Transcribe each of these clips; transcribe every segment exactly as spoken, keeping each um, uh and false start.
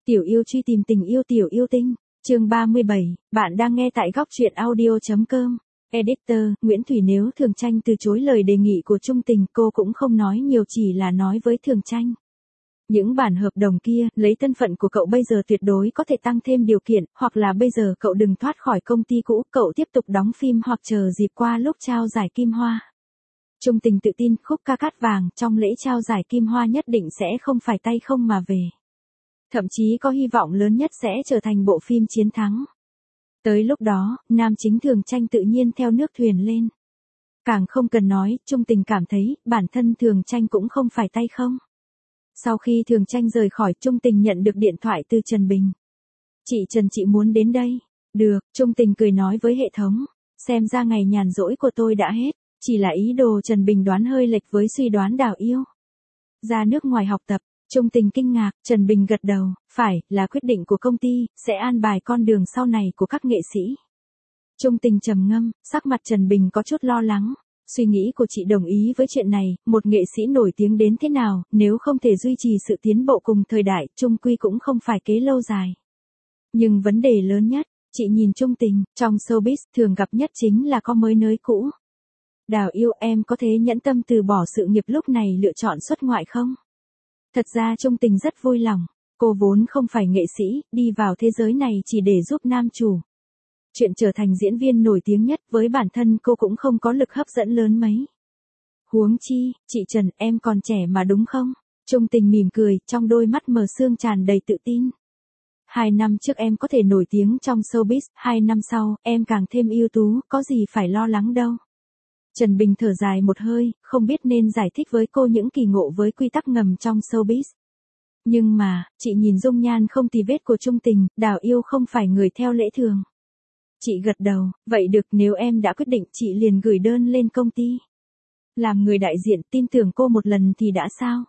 Tiểu yêu truy tìm tình yêu tiểu yêu tinh, chương ba mươi bảy, bạn đang nghe tại góc truyện audio.com. Editor, Nguyễn Thủy nếu Thường Tranh từ chối lời đề nghị của Trung Tình, cô cũng không nói nhiều chỉ là nói với Thường Tranh. Những bản hợp đồng kia, lấy thân phận của cậu bây giờ tuyệt đối có thể tăng thêm điều kiện, hoặc là bây giờ cậu đừng thoát khỏi công ty cũ, cậu tiếp tục đóng phim hoặc chờ dịp qua lúc trao giải Kim Hoa. Trung Tình tự tin, khúc ca cát vàng trong lễ trao giải Kim Hoa nhất định sẽ không phải tay không mà về. Thậm chí có hy vọng lớn nhất sẽ trở thành bộ phim chiến thắng. Tới lúc đó, nam chính Thường Tranh tự nhiên theo nước thuyền lên. Càng không cần nói, Trung Tình cảm thấy, bản thân Thường Tranh cũng không phải tay không. Sau khi Thường Tranh rời khỏi, Trung Tình nhận được điện thoại từ Trần Bình. Chị Trần, chị muốn đến đây. Được, Trung Tình cười nói với hệ thống. Xem ra ngày nhàn rỗi của tôi đã hết. Chỉ là ý đồ Trần Bình đoán hơi lệch với suy đoán Đào Yêu. Ra nước ngoài học tập. Trung Tình kinh ngạc, Trần Bình gật đầu, phải, là quyết định của công ty, sẽ an bài con đường sau này của các nghệ sĩ. Trung Tình trầm ngâm, sắc mặt Trần Bình có chút lo lắng. Suy nghĩ của chị đồng ý với chuyện này, một nghệ sĩ nổi tiếng đến thế nào, nếu không thể duy trì sự tiến bộ cùng thời đại, chung quy cũng không phải kế lâu dài. Nhưng vấn đề lớn nhất, chị nhìn Trung Tình, trong showbiz, thường gặp nhất chính là có mới nới cũ. Đào Yêu, em có thể nhẫn tâm từ bỏ sự nghiệp lúc này lựa chọn xuất ngoại không? Thật ra Trung Tình rất vui lòng, cô vốn không phải nghệ sĩ, đi vào thế giới này chỉ để giúp nam chủ. Chuyện trở thành diễn viên nổi tiếng nhất với bản thân cô cũng không có lực hấp dẫn lớn mấy. Huống chi, chị Trần, em còn trẻ mà đúng không? Trung Tình mỉm cười, trong đôi mắt mờ sương tràn đầy tự tin. Hai năm trước em có thể nổi tiếng trong showbiz, hai năm sau, em càng thêm ưu tú, có gì phải lo lắng đâu. Trần Bình thở dài một hơi, không biết nên giải thích với cô những kỳ ngộ với quy tắc ngầm trong showbiz. Nhưng mà, chị nhìn dung nhan không tì vết của Trung Tình, Đào Yêu không phải người theo lễ thường. Chị gật đầu, vậy được, nếu em đã quyết định chị liền gửi đơn lên công ty. Làm người đại diện, tin tưởng cô một lần thì đã sao?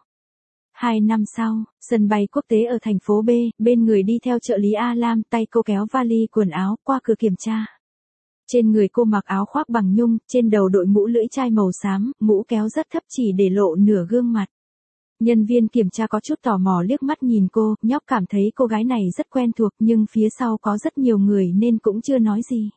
Hai năm sau, sân bay quốc tế ở thành phố B, bên người đi theo trợ lý A Lam, tay cô kéo vali quần áo, qua cửa kiểm tra. Trên người cô mặc áo khoác bằng nhung, trên đầu đội mũ lưỡi chai màu xám, mũ kéo rất thấp chỉ để lộ nửa gương mặt. Nhân viên kiểm tra có chút tò mò liếc mắt nhìn cô, nhóc cảm thấy cô gái này rất quen thuộc nhưng phía sau có rất nhiều người nên cũng chưa nói gì.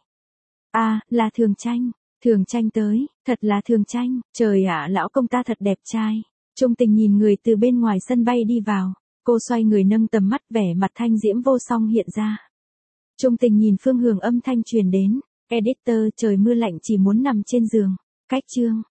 À, là Thường Tranh. Thường Tranh tới, thật là Thường Tranh, trời ạ, lão công ta thật đẹp trai. Trung Tình nhìn người từ bên ngoài sân bay đi vào, cô xoay người nâng tầm mắt, vẻ mặt thanh diễm vô song hiện ra. Trung Tình nhìn phương hướng âm thanh truyền đến. Editor, trời mưa lạnh chỉ muốn nằm trên giường. Cách chương.